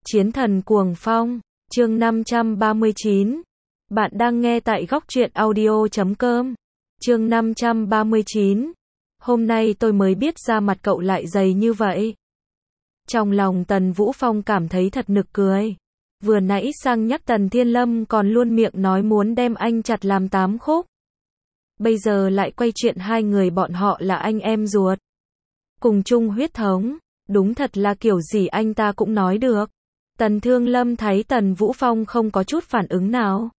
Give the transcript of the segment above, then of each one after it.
Chiến thần cuồng phong, chương 539. Bạn đang nghe tại góc truyện audio.com. Chương 539. Hôm nay tôi mới biết da mặt cậu lại dày như vậy. Trong lòng Tần Vũ Phong cảm thấy thật nực cười. Vừa nãy sang nhắc Tần Thiên Lâm còn luôn miệng nói muốn đem anh chặt làm 8 khúc. Bây giờ lại quay chuyện hai người bọn họ là anh em ruột. Cùng chung huyết thống, đúng thật là kiểu gì anh ta cũng nói được. Tần Thương Lâm thấy Tần Vũ Phong không có chút phản ứng nào.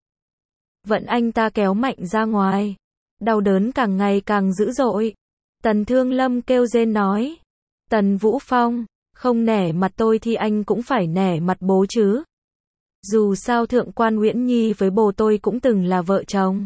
Vẫn anh ta kéo mạnh ra ngoài. Đau đớn càng ngày càng dữ dội. Tần Thương Lâm kêu rên nói. Tần Vũ Phong, không nể mặt tôi thì anh cũng phải nể mặt bố chứ. Dù sao Thượng quan Uyển Nhi với bố tôi cũng từng là vợ chồng.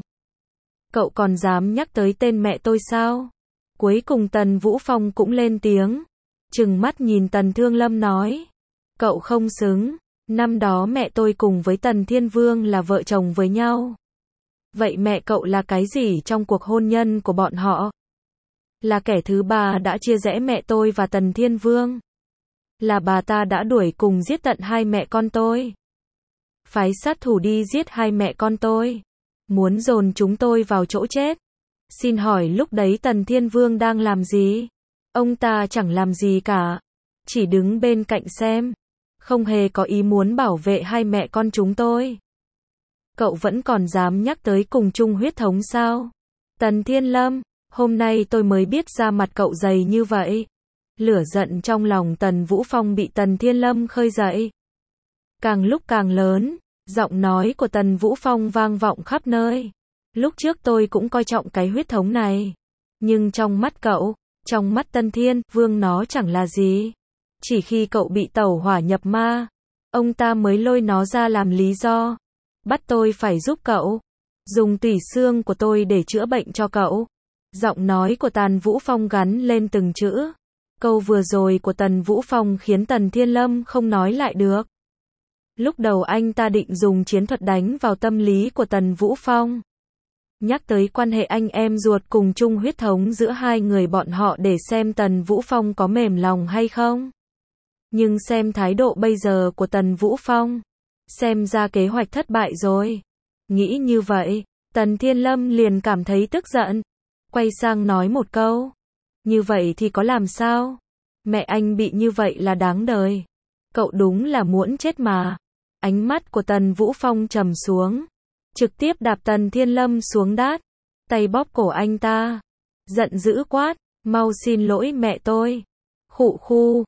Cậu còn dám nhắc tới tên mẹ tôi sao? Cuối cùng Tần Vũ Phong cũng lên tiếng. Trừng mắt nhìn Tần Thương Lâm nói. Cậu không xứng. Năm đó mẹ tôi cùng với Tần Thiên Vương là vợ chồng với nhau. Vậy mẹ cậu là cái gì trong cuộc hôn nhân của bọn họ? Là kẻ thứ ba đã chia rẽ mẹ tôi và Tần Thiên Vương. Là bà ta đã đuổi cùng giết tận hai mẹ con tôi. Phái sát thủ đi giết hai mẹ con tôi. Muốn dồn chúng tôi vào chỗ chết. Xin hỏi lúc đấy Tần Thiên Vương đang làm gì? Ông ta chẳng làm gì cả. Chỉ đứng bên cạnh xem. Không hề có ý muốn bảo vệ hai mẹ con chúng tôi. Cậu vẫn còn dám nhắc tới cùng chung huyết thống sao? Tần Thiên Lâm, hôm nay tôi mới biết da mặt cậu dày như vậy. Lửa giận trong lòng Tần Vũ Phong bị Tần Thiên Lâm khơi dậy. Càng lúc càng lớn, giọng nói của Tần Vũ Phong vang vọng khắp nơi. Lúc trước tôi cũng coi trọng cái huyết thống này. Nhưng trong mắt cậu, trong mắt Tần Thiên Vương nó chẳng là gì. Chỉ khi cậu bị tẩu hỏa nhập ma, ông ta mới lôi nó ra làm lý do. Bắt tôi phải giúp cậu. Dùng tủy xương của tôi để chữa bệnh cho cậu. Giọng nói của Tần Vũ Phong gắn lên từng chữ. Câu vừa rồi của Tần Vũ Phong khiến Tần Thiên Lâm không nói lại được. Lúc đầu anh ta định dùng chiến thuật đánh vào tâm lý của Tần Vũ Phong. Nhắc tới quan hệ anh em ruột cùng chung huyết thống giữa hai người bọn họ để xem Tần Vũ Phong có mềm lòng hay không. Nhưng xem thái độ bây giờ của Tần Vũ Phong, xem ra kế hoạch thất bại rồi. Nghĩ như vậy, Tần Thiên Lâm liền cảm thấy tức giận. Quay sang nói một câu. Như vậy thì có làm sao? Mẹ anh bị như vậy là đáng đời. Cậu đúng là muốn chết mà. Ánh mắt của Tần Vũ Phong trầm xuống. Trực tiếp đạp Tần Thiên Lâm xuống đát. Tay bóp cổ anh ta. Giận dữ quát. Mau xin lỗi mẹ tôi. Khụ khu.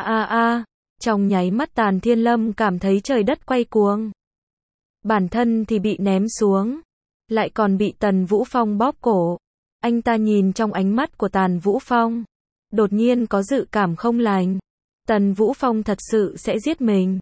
A. Trong nháy mắt Tần Thiên Lâm cảm thấy trời đất quay cuồng. Bản thân thì bị ném xuống. Lại còn bị Tần Vũ Phong bóp cổ. Anh ta nhìn trong ánh mắt của Tần Vũ Phong. Đột nhiên có dự cảm không lành. Tần Vũ Phong thật sự sẽ giết mình.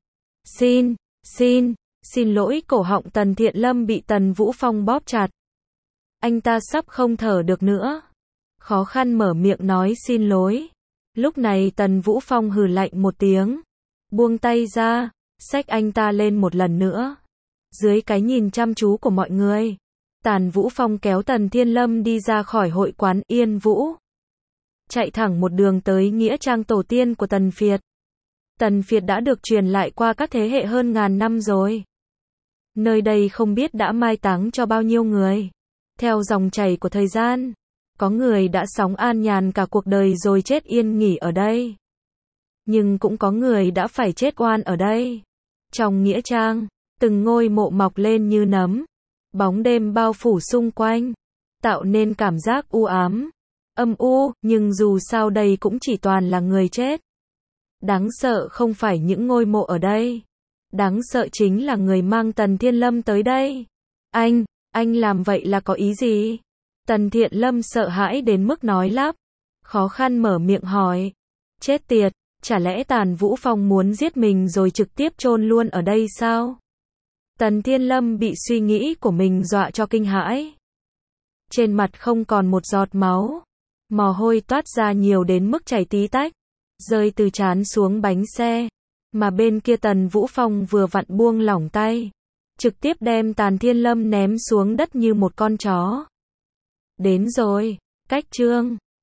Xin lỗi. Cổ họng Tần Thiện Lâm bị Tần Vũ Phong bóp chặt. Anh ta sắp không thở được nữa. Khó khăn mở miệng nói xin lỗi. Lúc này Tần Vũ Phong hừ lạnh một tiếng. Buông tay ra. Xách anh ta lên một lần nữa. Dưới cái nhìn chăm chú của mọi người, Tần Vũ Phong kéo Tần Thiên Lâm đi ra khỏi hội quán Yên Vũ. Chạy thẳng một đường tới nghĩa trang tổ tiên của Tần Phiệt. Tần Phiệt đã được truyền lại qua các thế hệ hơn ngàn năm rồi. Nơi đây không biết đã mai táng cho bao nhiêu người. Theo dòng chảy của thời gian, có người đã sống an nhàn cả cuộc đời rồi chết yên nghỉ ở đây. Nhưng cũng có người đã phải chết oan ở đây. Trong nghĩa trang, từng ngôi mộ mọc lên như nấm. Bóng đêm bao phủ xung quanh, tạo nên cảm giác u ám, âm u, nhưng dù sao đây cũng chỉ toàn là người chết. Đáng sợ không phải những ngôi mộ ở đây. Đáng sợ chính là người mang Tần Thiên Lâm tới đây. Anh làm vậy là có ý gì? Tần Thiện Lâm sợ hãi đến mức nói lắp. Khó khăn mở miệng hỏi. Chết tiệt, chả lẽ Tần Vũ Phong muốn giết mình rồi trực tiếp chôn luôn ở đây sao? Tần Thiên Lâm bị suy nghĩ của mình dọa cho kinh hãi. Trên mặt không còn một giọt máu. Mồ hôi toát ra nhiều đến mức chảy tí tách. Rơi từ trán xuống bánh xe. Mà bên kia Tần Vũ Phong vừa vặn buông lỏng tay. Trực tiếp đem Tần Thiên Lâm ném xuống đất như một con chó. Đến rồi. Cách chương